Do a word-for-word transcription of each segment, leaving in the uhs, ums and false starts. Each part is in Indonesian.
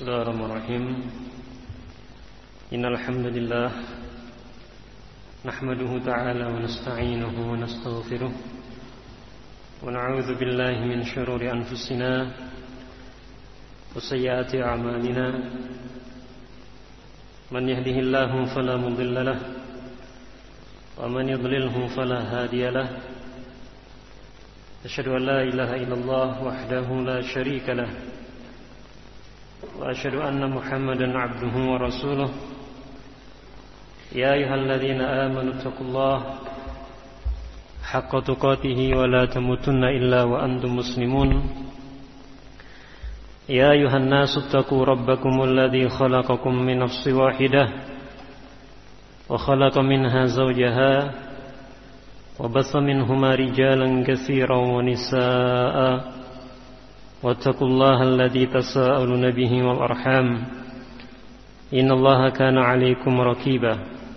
Bismillahirrahmanirrahim. Innal hamdalillah nahmaduhu ta'ala wa nasta'inuhu wa nastaghfiruh wa na'udzu billahi min shururi anfusina wa sayyiati a'malina. Man yahdihillahu fala mudilla lahu wa man yudlilhu fala hadiya lahu. Asyhadu an la ilaha illallah wahdahu la syarika lahu wa asyhadu anna Muhammadan abduhu wa rasuluh. Ya ayyuhalladzina amanu taqullaha haqqa tuqatih wa la tamutunna illa wa antum muslimun. Ya ayyuhan nasu taqu rabbakumul ladzi khalaqakum min nafsin wahidah wa khalaqa minha zawjaha wa batha minhuma rijalan katsiran wa nisaa'a. واتقوا الله الذي تساءلون به والأرحام إن الله كان عليكم رقيبا.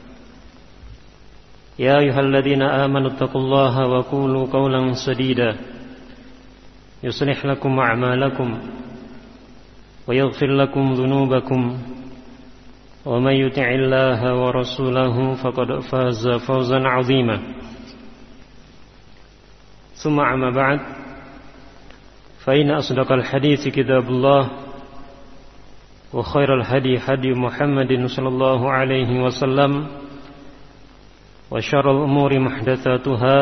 يا أيها الذين آمنوا اتقوا الله وقولوا قولا سديدا يصلح لكم أعمالكم ويغفر لكم ذنوبكم ومن يطع الله ورسوله فقد فاز فوزا عظيما. ثم أما بعد فإن أصدق الحديث كتاب الله وخير الهدي هدي محمد صلى الله عليه وسلم وشر الأمور محدثاتها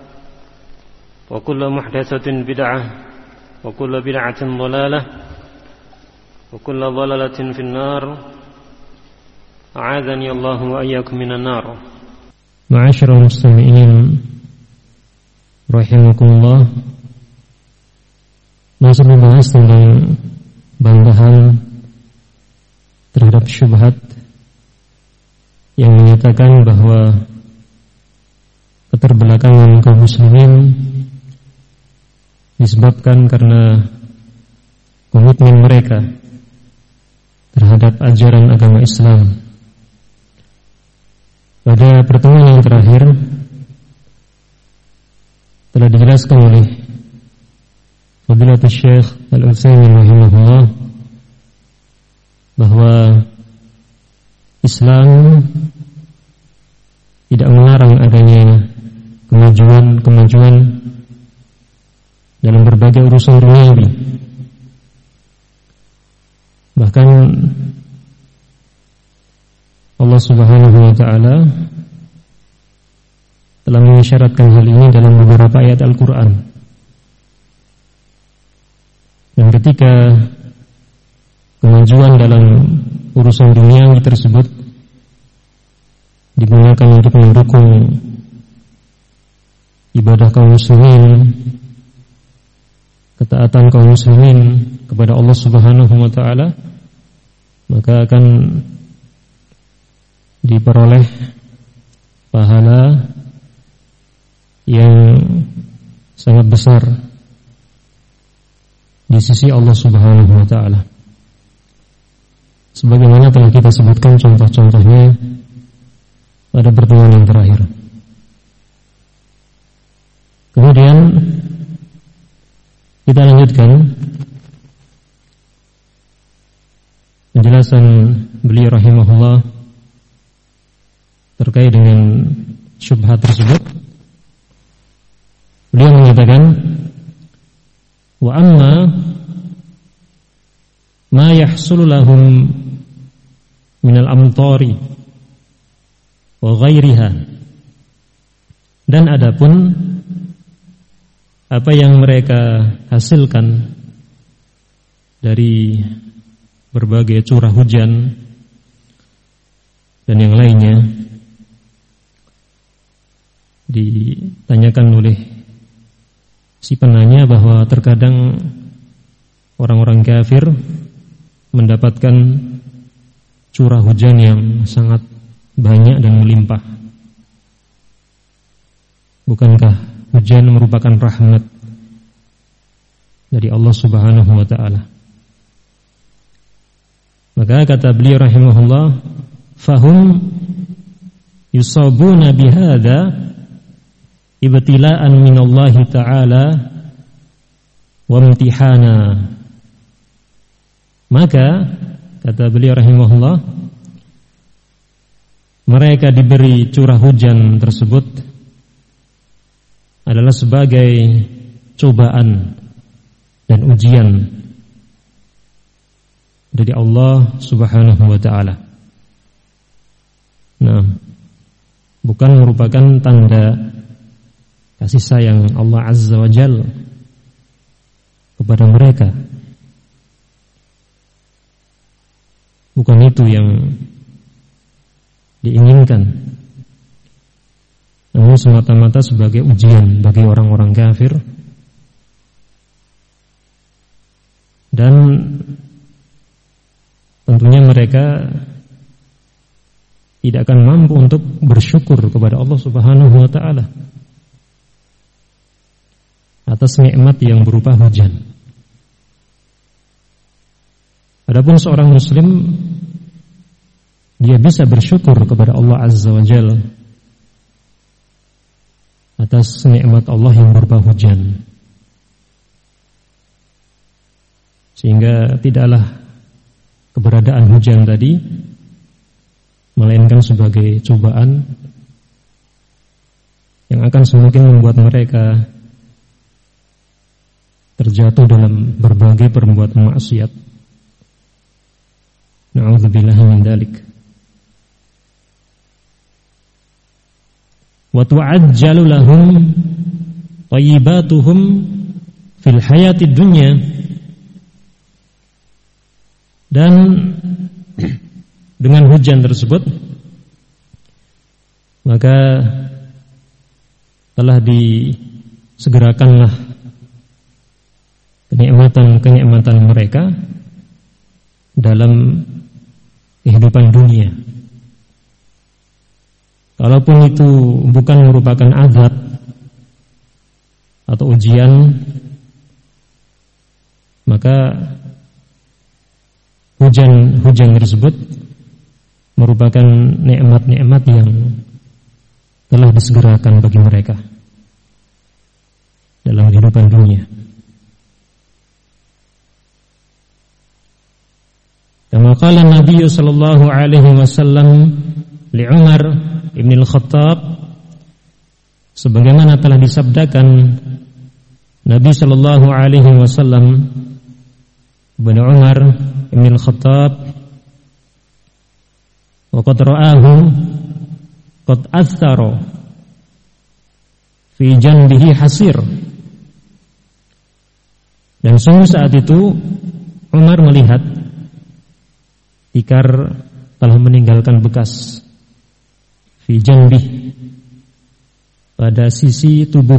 وكل محدثة بدعة وكل بدعة ضلالة وكل ضلالة في النار. أعاذني الله وإياكم من النار. معاشر المستمعين رحمكم الله, masih membahas tentang bantahan terhadap syubhat yang menyatakan bahwa keterbelakangan kaum muslimin disebabkan karena komitmen mereka terhadap ajaran agama Islam. Pada pertemuan yang terakhir telah dijelaskan oleh Fadilatul Syekh Al-Utsaimin rahimahullah bahwa Islam tidak melarang adanya kemajuan-kemajuan dalam berbagai urusan duniawi. Bahkan Allah Subhanahu wa taala telah mengisyaratkan hal ini dalam beberapa ayat Al-Qur'an. Dan ketika kemajuan dalam urusan duniawi tersebut digunakan untuk mendukung ibadah kaum muslimin, ketaatan kaum muslimin kepada Allah Subhanahu wa taala, maka akan diperoleh pahala yang sangat besar di sisi Allah Subhanahu wa taala. Sebagaimana telah kita sebutkan contoh-contohnya pada pertemuan yang terakhir. Kemudian kita lanjutkan penjelasan beliau rahimahullah terkait dengan syubhat tersebut. Beliau mengatakan, wa amma ma yahsulu lahum minal amtari wa ghairiha, dan adapun apa yang mereka hasilkan dari berbagai curah hujan dan yang lainnya, ditanyakan oleh si penanya bahwa terkadang orang-orang kafir mendapatkan curah hujan yang sangat banyak dan melimpah. Bukankah hujan merupakan rahmat dari Allah Subhanahu wa taala? Maka kata beliau rahimahullah, fahum yusabuna bihadza ibtila'an minallahi ta'ala wa imtihana. Maka kata beliau rahimahullah, mereka diberi curah hujan tersebut adalah sebagai cobaan dan ujian dari Allah Subhanahu wa ta'ala. Nah, bukan merupakan tanda kasih sayang Allah Azza wa Jalla kepada mereka. Bukan itu yang diinginkan, namun semata-mata sebagai ujian bagi orang-orang kafir. Dan tentunya mereka tidak akan mampu untuk bersyukur kepada Allah Subhanahu wa ta'ala atas nikmat yang berupa hujan. Adapun seorang muslim, dia bisa bersyukur kepada Allah Azza wa Jalla atas nikmat Allah yang berupa hujan, sehingga tidaklah keberadaan hujan tadi melainkan sebagai cobaan yang akan semakin membuat mereka terjatuh dalam berbagai perbuatan maksiat. Na'udzubillahi min dzalik. Wa tu'ajjalu lahum thayyibatuhum fil hayatid dunya. Dan dengan hujan tersebut maka telah disegerakanlah kenikmatan-kenikmatan mereka dalam kehidupan dunia. Kalaupun itu bukan merupakan azab atau ujian, maka hujan-hujan tersebut merupakan nikmat-nikmat yang telah disegerakan bagi mereka dalam kehidupan dunia. Kama qala Nabi sallallahu alaihi wasallam li Umar ibn al-Khattab, sebagaimana telah disabdakan Nabi sallallahu alaihi wasallam kepada Umar ibn al-Khattab, wa qad ra'ahu qad athara fi janbihi hasir. Dan sungguh saat itu Umar melihat tikar telah meninggalkan bekas fi janbih, pada sisi tubuh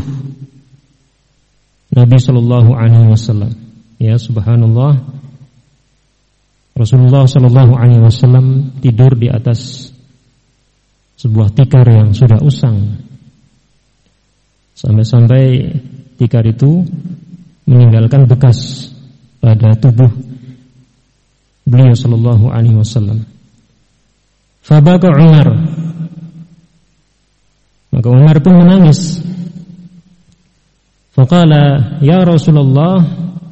Nabi sallallahu alaihi wasallam. Ya subhanallah, Rasulullah sallallahu alaihi wasallam tidur di atas sebuah tikar yang sudah usang, sampai-sampai tikar itu meninggalkan bekas pada tubuh beliau sallallahu alaihi wasallam. Fabaka Umar, maka Umar pun menangis. Faqala ya Rasulullah,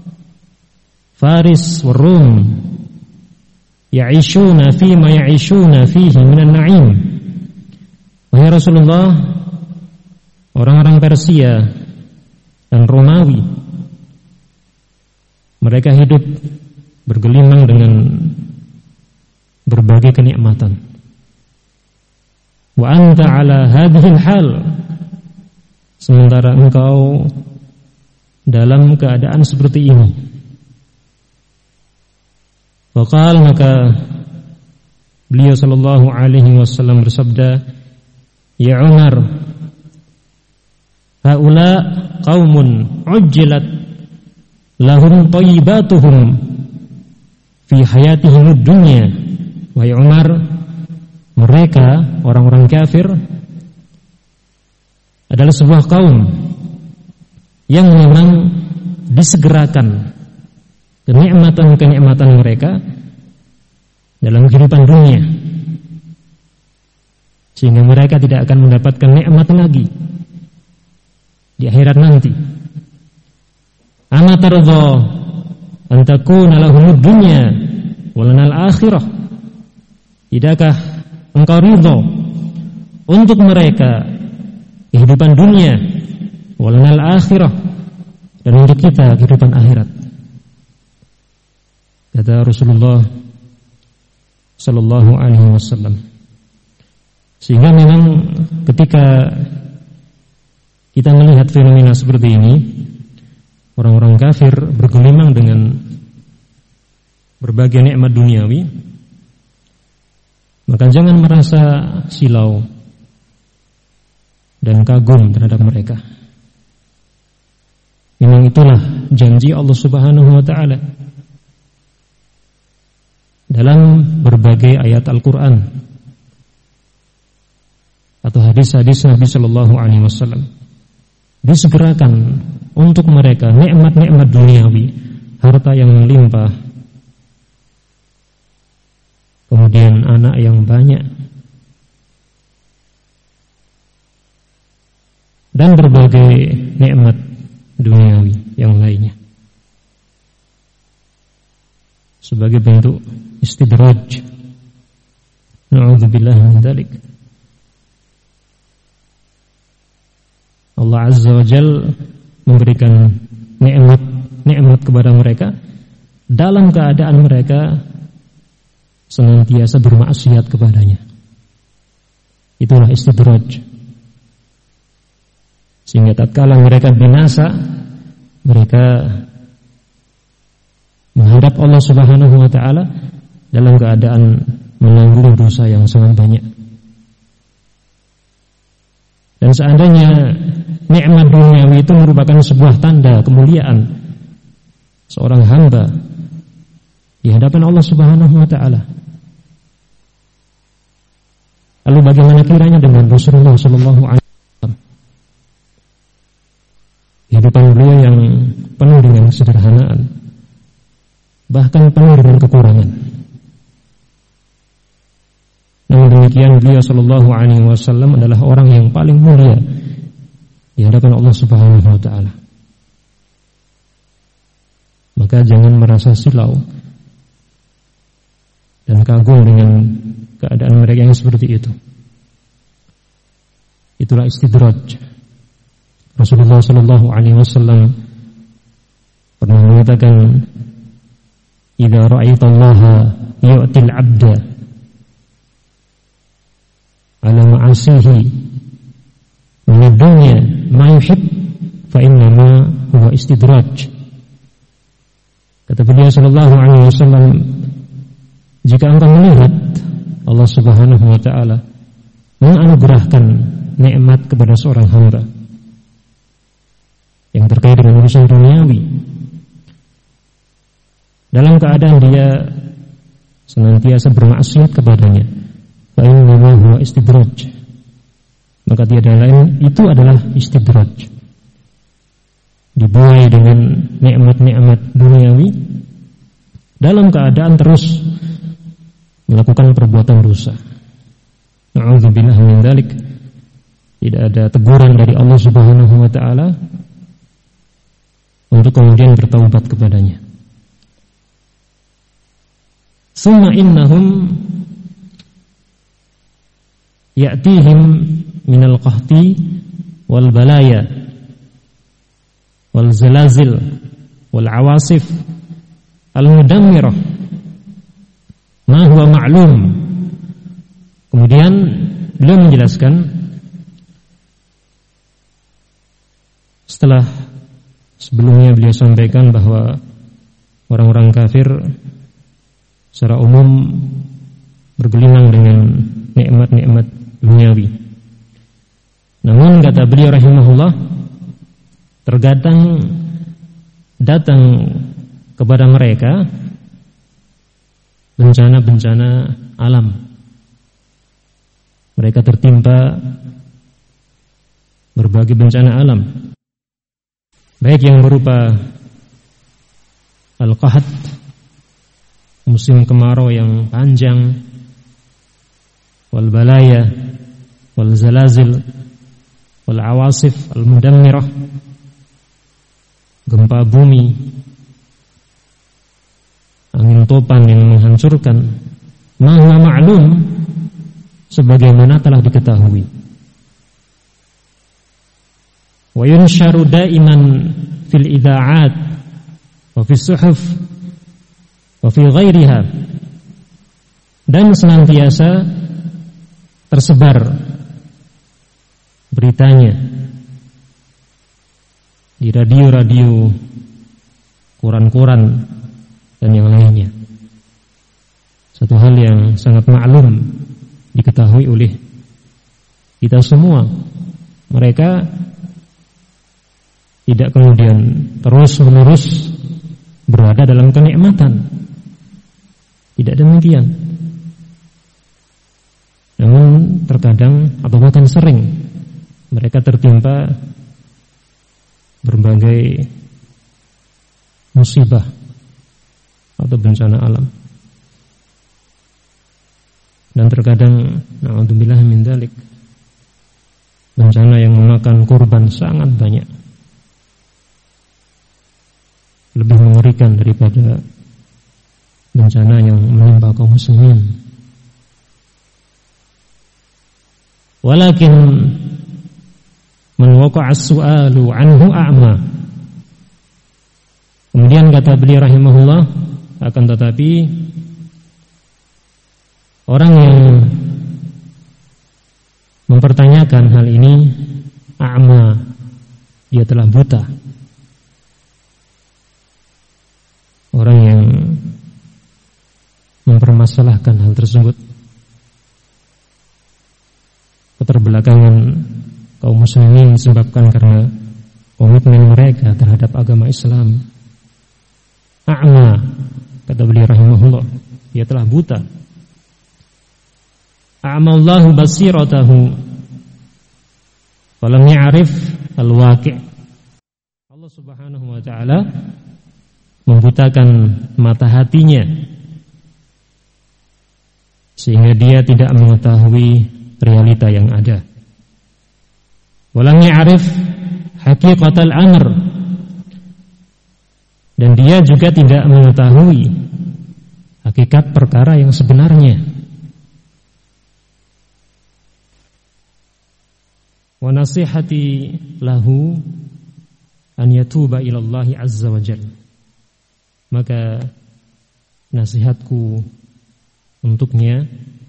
Faris wa Rum ya'ishuna fi ma ya'ishuna fihi minan na'im. Wahai Rasulullah, orang-orang Persia dan Romawi, mereka hidup bergelimang dengan berbagai kenikmatan. Wa anta ala hadhil hal, sementara engkau dalam keadaan seperti ini. Faqal, maka beliau sallallahu alaihi wasallam bersabda, ya Umar, haula qaumun ujjilat lahum thayyibatuhum fi hayatihim dunya. Wahai Umar, mereka orang-orang kafir adalah sebuah kaum yang memang disegerakan kenikmatan-kenikmatan mereka dalam kehidupan dunia, sehingga mereka tidak akan mendapatkan nikmat lagi di akhirat nanti. Ama tardha an takuna lahumud dunya wa lanal akhirah? Tidakkah engkau ridho untuk mereka kehidupan dunia, walanal akhirah, dan untuk kita kehidupan akhirat? Kata Rasulullah sallallahu alaihi wasallam. Sehingga memang ketika kita melihat fenomena seperti ini, orang-orang kafir bergelimang dengan berbagai nikmat duniawi, maka jangan merasa silau dan kagum terhadap mereka. Memang itulah janji Allah Subhanahu wa taala dalam berbagai ayat Al-Qur'an atau hadis-hadis Nabi sallallahu alaihi wasallam. Disegerakan untuk mereka nikmat-nikmat duniawi, harta yang melimpah, kemudian anak yang banyak, dan berbagai nikmat duniawi yang lainnya, sebagai bentuk istidraj. Na'udzubillah min dzalik. Allah Azza wa Jalla memberikan nikmat-nikmat kepada mereka dalam keadaan mereka senantiasa bermaksiat kepadanya. Itulah istidraj. Sehingga tatkala mereka binasa, mereka menghadap Allah Subhanahu wa taala dalam keadaan menanggung dosa yang sangat banyak. Dan seandainya nikmat duniawi itu merupakan sebuah tanda kemuliaan seorang hamba di hadapan Allah Subhanahu wa taala, lalu bagaimana kiranya dengan Rasulullah sallallahu alaihi wasallam? Kehidupan beliau yang penuh dengan kesederhanaan, bahkan penuh dengan kekurangan. Namun demikian beliau sallallahu alaihi wasallam adalah orang yang paling mulia di hadapan Allah Subhanahu wa taala. Maka jangan merasa silau dan kagum dengan keadaan mereka yang seperti itu. Itulah istidraj. Rasulullah sallallahu alaihi wasallam pernah mengatakan, "Idza ra'aitallaha yu'til 'abda ala ma'asihi min ad-dunya ma yuhib fa innama huwa istidraj." Kata beliau sallallahu alaihi wasallam, jika engkau melihat Allah Subhanahu wa taala menganugerahkan nikmat kepada seorang hamba yang terkait dengan urusan duniawi, dalam keadaan dia senantiasa bermaksiat kepadanya, fa innahu huwa istidraj, maka tiada lain itu adalah istidraj. Dibuai dengan nikmat-nikmat duniawi dalam keadaan terus melakukan perbuatan dosa. Na'udzubillah min dzalik. Tidak ada teguran dari Allah Subhanahu wa taala untuk kemudian bertaubat kepadanya. Summa innahum ya'tihim minal qahti wal balaya wal zalazil wal awasif al mudammirah ma huwa ma'lum. Kemudian beliau menjelaskan setelah sebelumnya beliau sampaikan bahwa orang-orang kafir secara umum bergelimang dengan nikmat-nikmat duniawi. Namun kata beliau rahimahullah, terkadang datang kepada mereka bencana-bencana alam. Mereka tertimpa berbagai bencana alam, baik yang berupa al-qahat, musim kemarau yang panjang, wal balaya, wal zalazil, wal awasif al-mudammirah, gempa bumi, angin topan yang menghancurkan, maha ma'lum, sebagaimana telah diketahui. Wa yunsharu daiman fil ida'at wa fis suhuf wa fi ghairiha, dan senantiasa tersebar beritanya di radio-radio, koran-koran, dan yang lainnya. Satu hal yang sangat maklum diketahui oleh kita semua. Mereka tidak kemudian terus-menerus berada dalam kenikmatan. Tidak demikian. Namun terkadang atau bahkan sering mereka tertimpa berbagai musibah atau bencana alam. Dan terkadang na'udzubillah min dzalik, bencana yang memakan korban sangat banyak, lebih mengerikan daripada bencana yang menimpa kaum muslimin. Walakin man waqa'a as-su'alu anhu a'ma. Kemudian kata beliau rahimahullah, akan tetapi orang yang mempertanyakan hal ini a'ma, dia telah buta. Orang yang mempermasalahkan hal tersebut, keterbelakangan kaum muslimin disebabkan karena komitmen mereka terhadap agama Islam. A'ma, kata beliau rahimahullah, dia telah buta. A'mallahu basiratahu falam ya'rif al-waqi'. Allah Subhanahu wa taala membutakan mata hatinya sehingga dia tidak mengetahui realita yang ada. Walam ya'rif haqiqatal amr, dan dia juga tidak mengetahui hakikat perkara yang sebenarnya. Wa nasihati lahu an yatuba ila Allah azza wa jalla. Maka nasihatku untuknya,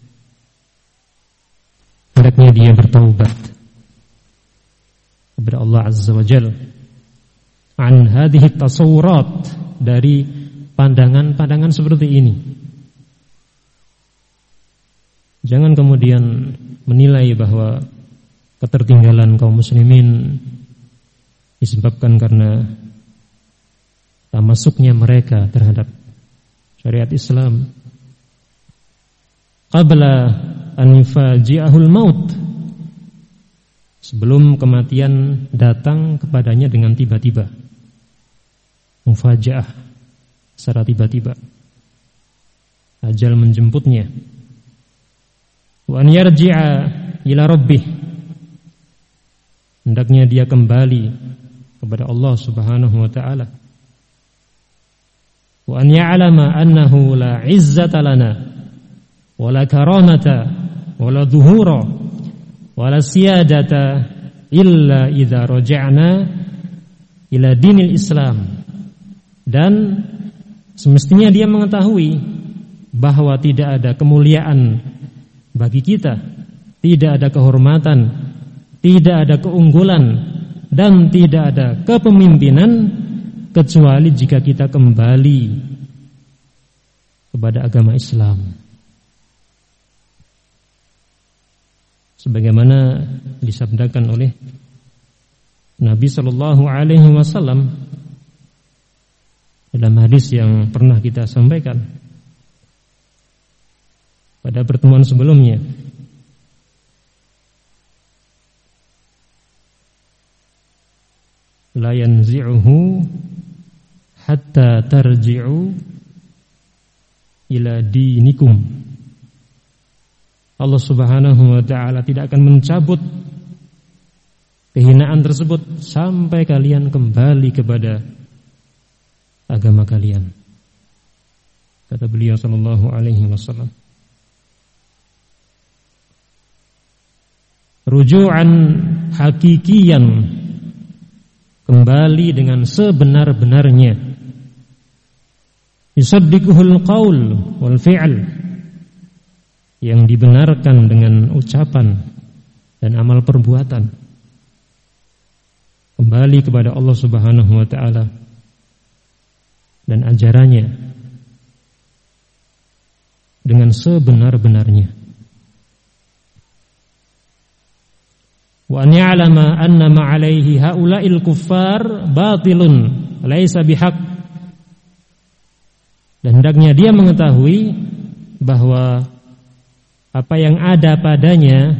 hendaknya dia bertaubat kepada Allah azza wa jalla an hadhihi tasawurat, dari pandangan-pandangan seperti ini. Jangan kemudian menilai bahwa ketertinggalan kaum muslimin disebabkan karena tak masuknya mereka terhadap syariat Islam qabla an yufaji'ahul maut, sebelum kematian datang kepadanya dengan tiba-tiba. Mufaji'ah, secara tiba-tiba, ajal menjemputnya. Wa an yarji'a ila rabbih, hendaknya dia kembali kepada Allah Subhanahu wa taala. Wa an ya'lama annahu la 'izzata lana wa la karamata wa la dhuhura wa la siyadata illa idza raja'na ila dinil Islam. Dan semestinya dia mengetahui bahwa tidak ada kemuliaan bagi kita, tidak ada kehormatan, tidak ada keunggulan, dan tidak ada kepemimpinan kecuali jika kita kembali kepada agama Islam. Sebagaimana disabdakan oleh Nabi sallallahu alaihi wasallam dalam hadis yang pernah kita sampaikan pada pertemuan sebelumnya. La yanzi'uhu hatta tarji'u ila dinikum. Allah Subhanahu wa ta'ala tidak akan mencabut kehinaan tersebut sampai kalian kembali kepada agama kalian. kata beliau sallallahu alaihi wasallam. Ruju'an hakikiyan, kembali dengan sebenar-benarnya. Yusaddiquhul qaul wal fi'l, yang dibenarkan dengan ucapan dan amal perbuatan. Kembali kepada Allah Subhanahu wa taala dan ajarannya dengan sebenar-benarnya. Wa an ya'lama anna ma 'alaihi haula'il kuffar batilun laisa bihaq. Dan hendaknya dia mengetahui bahwa apa yang ada padanya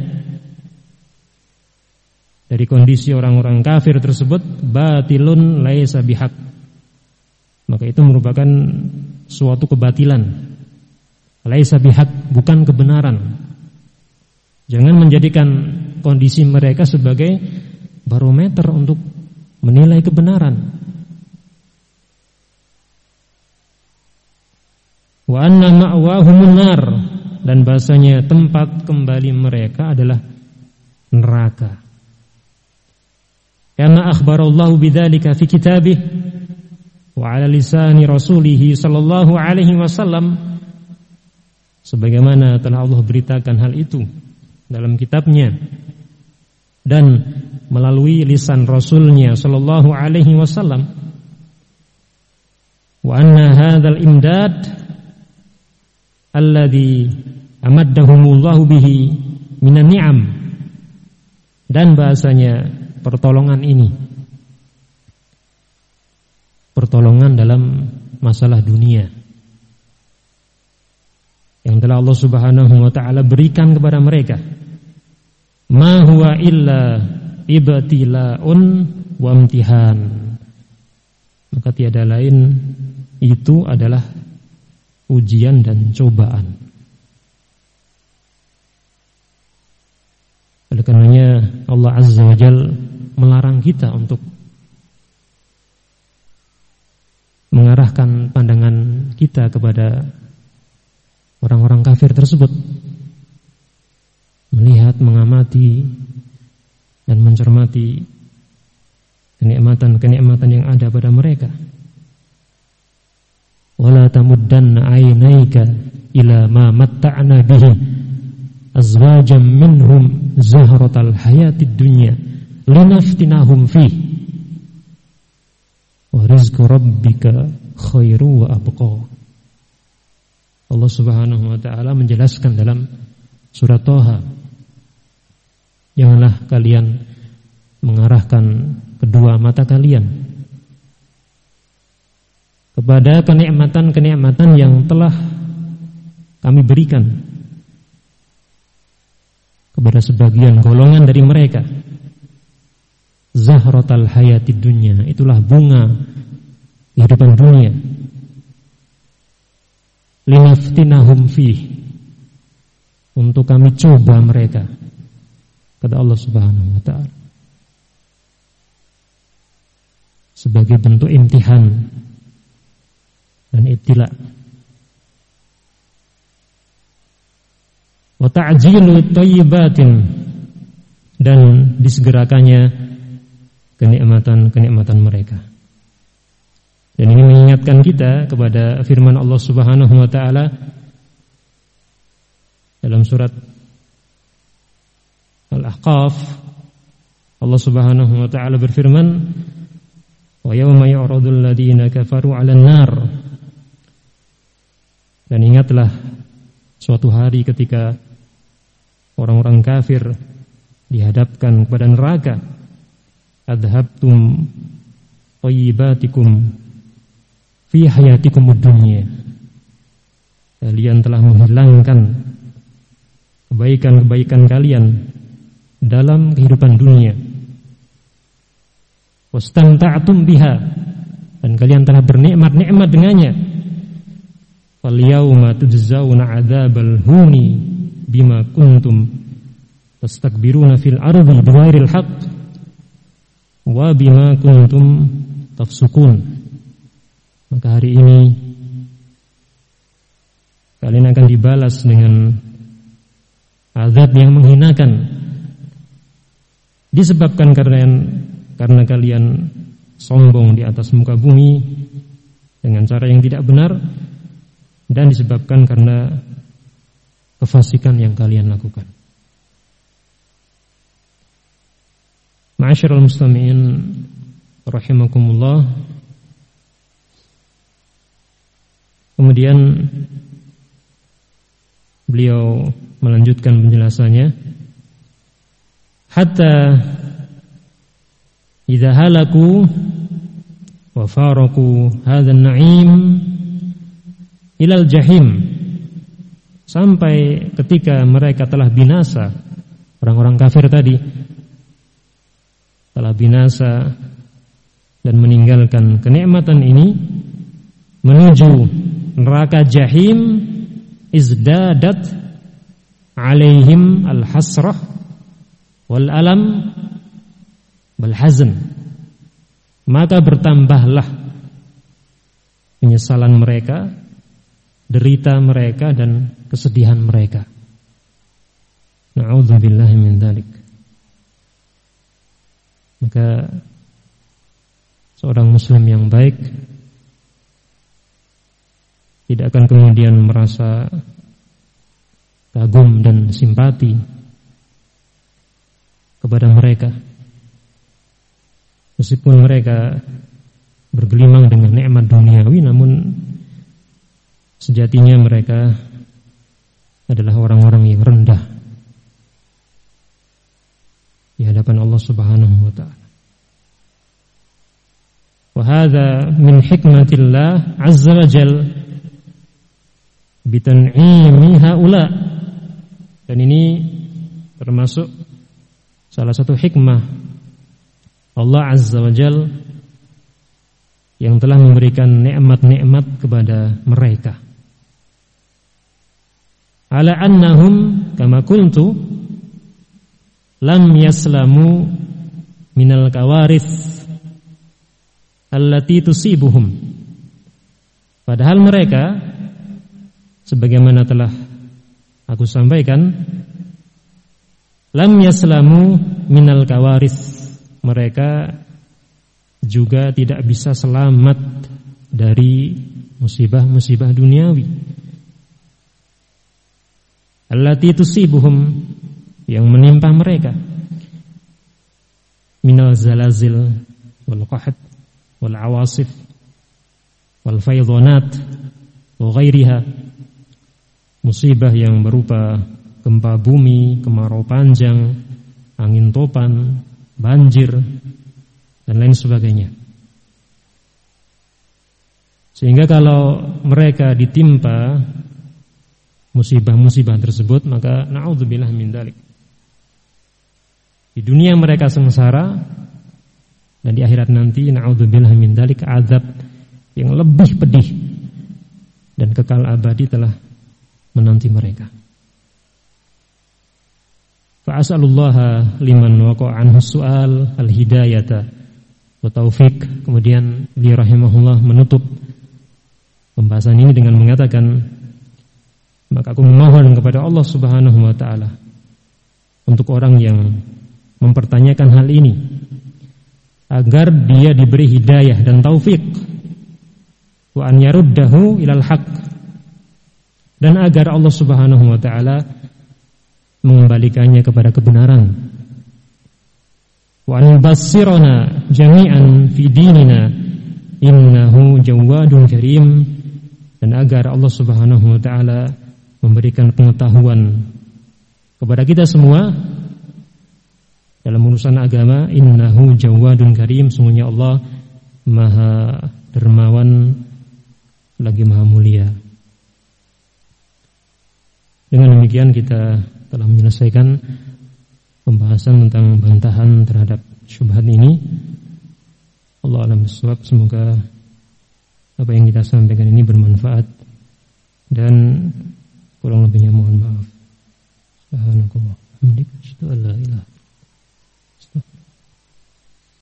dari kondisi orang-orang kafir tersebut batilun laisa bihaq, maka itu merupakan suatu kebatilan. Laisa bihaq, bukan kebenaran. Jangan menjadikan kondisi mereka sebagai barometer untuk menilai kebenaran. Wa anna ma'wahumun nar, dan bahasanya tempat kembali mereka adalah neraka. Kama akhbarallahu bidzalika fi kitabih wa ala lisani rasulih sallallahu alaihi wasallam, sebagaimana telah Allah beritakan hal itu dalam kitabnya dan melalui lisan Rasulnya sallallahu alaihi wasallam. Wa anna hadzal imdad alladhi amaddahumullahu bihi minan ni'am, dan bahasanya pertolongan ini, pertolongan dalam masalah dunia yang telah Allah Subhanahu wa taala berikan kepada mereka, ma huwa illa ibtilaun wa imtihan, maka tiada lain itu adalah ujian dan cobaan. Oleh karenanya Allah Azza wa Jalla melarang kita untuk mengarahkan pandangan kita kepada orang-orang kafir tersebut, melihat, mengamati dan mencermati kenikmatan-kenikmatan yang ada pada mereka. Wala tamuddanna 'ainaika ila ma matta'na bihi azwajan minhum zahratal hayatid dunya linaftinahum fih wa rizqu rabbika khairu wa abqa. Allah Subhanahu wa taala menjelaskan dalam surat Thaha, janganlah kalian mengarahkan kedua mata kalian kepada kenikmatan-kenikmatan yang telah kami berikan kepada sebagian golongan dari mereka. Zahratal hayatid dunya, itulah bunga kehidupan dunia. Linaftinahum fih, untuk kami coba mereka, kata Allah Subhanahu wa taala, sebagai bentuk imtihan dan ibtila. Wa ta'jilu thayyibatin, dan disegerakannya kenikmatan-kenikmatan mereka. Dan ini mengingatkan kita kepada firman Allah Subhanahu wa taala dalam surat Al-Ahqaf. Allah Subhanahu wa taala berfirman, wa yauma yu'radul ladzina kafaru 'alan nar. Dan ingatlah suatu hari ketika orang-orang kafir dihadapkan kepada neraka. Adhabtum thayyibatikum fi hayatikumud dunya, kalian telah menghilangkan kebaikan-kebaikan kalian dalam kehidupan dunia. Wastamta'tum biha, dan kalian telah bernikmat-nikmat dengannya. Fal yauma tujzauna 'adzabal huni bima kuntum tastakbiruna fil ardi bighairil haqq wa bima kuntum tafsukun. Maka hari ini kalian akan dibalas dengan azab yang menghinakan, disebabkan karena karena kalian sombong di atas muka bumi dengan cara yang tidak benar, dan disebabkan karena kefasikan yang kalian lakukan. Ma'asyiral muslimin rahimakumullah. Kemudian beliau melanjutkan penjelasannya, hatta idza halaku wa faraku hadzal na'im ilal jahim, sampai ketika mereka telah binasa, orang-orang kafir tadi telah binasa dan meninggalkan kenikmatan ini, menuju neraka jahim, izdadat alaihim al-hasrah wal alam wal hazn, maka bertambahlah penyesalan mereka, derita mereka, dan kesedihan mereka. Na'udzubillahi min dzalik. Maka seorang muslim yang baik tidak akan kemudian merasa kagum dan simpati kepada mereka, meskipun mereka bergelimang dengan nikmat duniawi, namun sejatinya mereka adalah orang-orang yang rendah di hadapan Allah Subhanahu wa ta'ala. Wa hadza min hikmatillah azza wa jalla bitan'imi haula, dan ini termasuk salah satu hikmah Allah azza wa jalla yang telah memberikan nikmat-nikmat kepada mereka. Ala annahum kama kuntu lam yaslamu minal kawarith allati tusibuhum, padahal mereka, sebagaimana telah aku sampaikan, lam yaslamu minal kawarith, mereka juga tidak bisa selamat dari musibah-musibah duniawi, allati tusibuhum, yang menimpa mereka, minal zalazil wal qahat wal awasif wal faydhanat wa ghairiha, musibah yang berupa gempa bumi, kemarau panjang, angin topan, banjir, dan lain sebagainya. Sehingga kalau mereka ditimpa musibah-musibah tersebut, maka na'udzubillah min dzalik, di dunia mereka sengsara, dan di akhirat nanti na'udzubillah min dzalik azab yang lebih pedih dan kekal abadi telah menanti mereka. Fa as'alullaha liman waqa'a anhu su'al al-hidayata wa taufiq. Kemudian beliau rahimahullah menutup pembahasan ini dengan mengatakan, maka aku memohon kepada Allah Subhanahu wa ta'ala untuk orang yang mempertanyakan hal ini, agar dia diberi hidayah dan taufik, wa an yaruddahu ilal haq, dan agar Allah Subhanahu wa ta'ala mengembalikannya kepada kebenaran, wa an yubassirana jami'an fi dinina innahu jawadun karim, dan agar Allah Subhanahu wa ta'ala memberikan pengetahuan kepada kita semua dalam urusan agama. Innahu jawadun karim, sungguhnya Allah maha dermawan lagi maha mulia. Dengan demikian kita telah menyelesaikan pembahasan tentang bantahan terhadap syubhat ini. Allah a'lam bishawab. Semoga apa yang kita sampaikan ini bermanfaat, dan kurang lebihnya mohon maaf. Subhanakallah, hamdika, asyhadu an la ilaha